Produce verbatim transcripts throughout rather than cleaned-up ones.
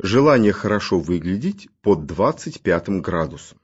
Желание хорошо выглядеть под двадцать пятым градусом.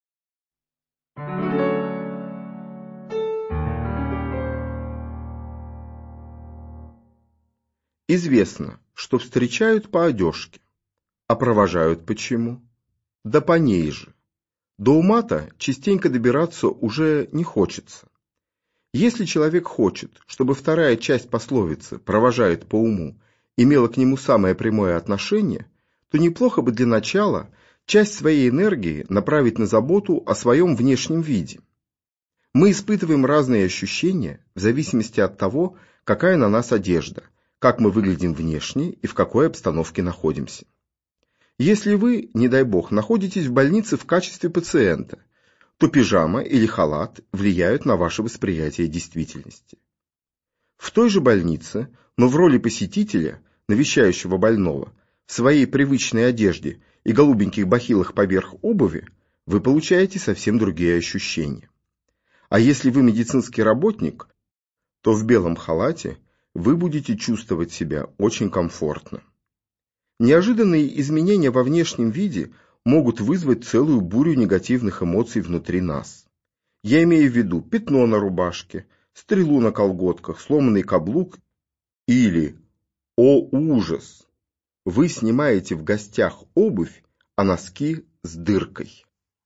Известно, что встречают по одежке, а провожают почему? Да по ней же. До ума-то частенько добираться уже не хочется. Если человек хочет, чтобы вторая часть пословицы «провожает по уму» имела к нему самое прямое отношение, то неплохо бы для начала часть своей энергии направить на заботу о своем внешнем виде. Мы испытываем разные ощущения в зависимости от того, какая на нас одежда, как мы выглядим внешне и в какой обстановке находимся. Если вы, не дай бог, находитесь в больнице в качестве пациента, то пижама или халат влияют на ваше восприятие действительности. В той же больнице, но в роли посетителя, навещающего больного, в своей привычной одежде и голубеньких бахилах поверх обуви, вы получаете совсем другие ощущения. А если вы медицинский работник, то в белом халате вы будете чувствовать себя очень комфортно. Неожиданные изменения во внешнем виде могут вызвать целую бурю негативных эмоций внутри нас. Я имею в виду пятно на рубашке, стрелу на колготках, сломанный каблук или, о ужас, вы снимаете в гостях обувь, а носки с дыркой.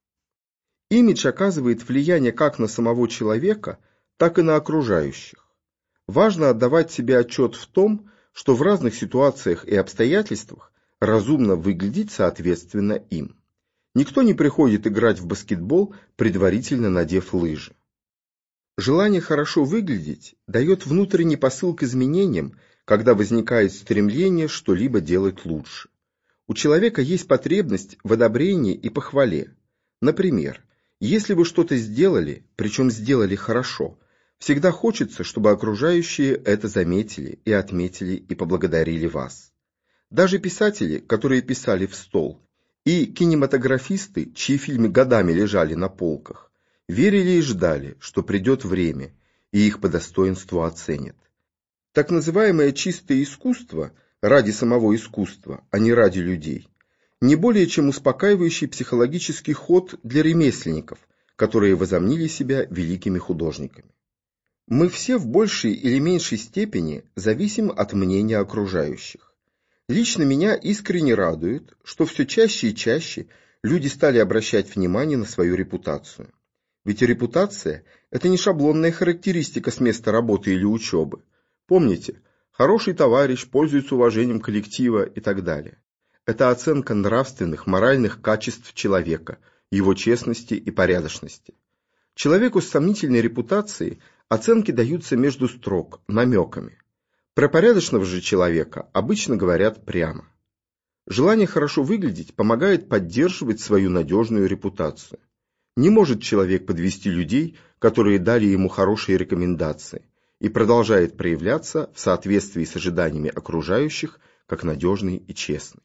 Имидж оказывает влияние как на самого человека, так и на окружающих. Важно отдавать себе отчет в том, что в разных ситуациях и обстоятельствах разумно выглядеть соответственно им. Никто не приходит играть в баскетбол, предварительно надев лыжи. Желание хорошо выглядеть дает внутренний посыл к изменениям, когда возникает стремление что-либо делать лучше. У человека есть потребность в одобрении и похвале. Например, если вы что-то сделали, причем сделали хорошо, всегда хочется, чтобы окружающие это заметили и отметили и поблагодарили вас. Даже писатели, которые писали в стол, и кинематографисты, чьи фильмы годами лежали на полках, верили и ждали, что придет время, и их по достоинству оценят. Так называемое чистое искусство, ради самого искусства, а не ради людей, не более чем успокаивающий психологический ход для ремесленников, которые возомнили себя великими художниками. Мы все в большей или меньшей степени зависим от мнения окружающих. Лично меня искренне радует, что все чаще и чаще люди стали обращать внимание на свою репутацию. Ведь репутация – это не шаблонная характеристика с места работы или учебы. Помните, хороший товарищ пользуется уважением коллектива и так далее. Это оценка нравственных, моральных качеств человека, его честности и порядочности. Человеку с сомнительной репутацией оценки даются между строк, намеками. Про порядочного же человека обычно говорят прямо. Желание хорошо выглядеть помогает поддерживать свою надежную репутацию. Не может человек подвести людей, которые дали ему хорошие рекомендации, и продолжает проявляться в соответствии с ожиданиями окружающих, как надежный и честный.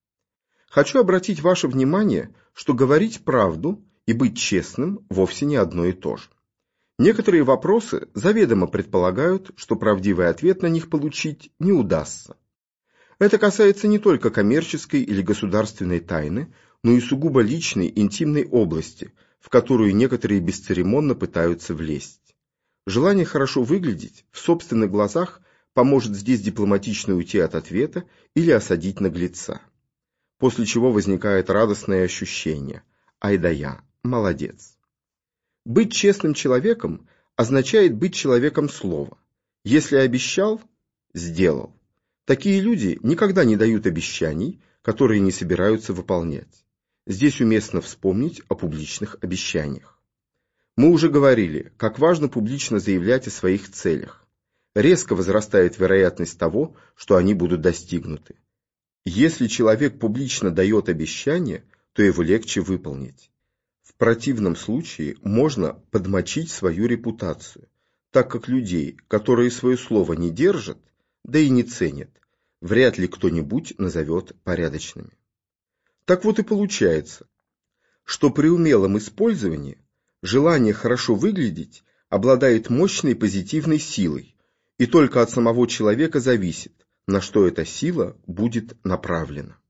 Хочу обратить ваше внимание, что говорить правду и быть честным вовсе не одно и то же. Некоторые вопросы заведомо предполагают, что правдивый ответ на них получить не удастся. Это касается не только коммерческой или государственной тайны, но и сугубо личной, интимной области, в которую некоторые бесцеремонно пытаются влезть. Желание хорошо выглядеть в собственных глазах поможет здесь дипломатично уйти от ответа или осадить наглеца. После чего возникает радостное ощущение: «Ай да я, молодец». Быть честным человеком означает быть человеком слова. Если обещал – сделал. Такие люди никогда не дают обещаний, которые не собираются выполнять. Здесь уместно вспомнить о публичных обещаниях. Мы уже говорили, как важно публично заявлять о своих целях. Резко возрастает вероятность того, что они будут достигнуты. Если человек публично дает обещание, то его легче выполнить. В противном случае можно подмочить свою репутацию, так как людей, которые свое слово не держат, да и не ценят, вряд ли кто-нибудь назовет порядочными. Так вот и получается, что при умелом использовании желание хорошо выглядеть обладает мощной позитивной силой, и только от самого человека зависит, на что эта сила будет направлена.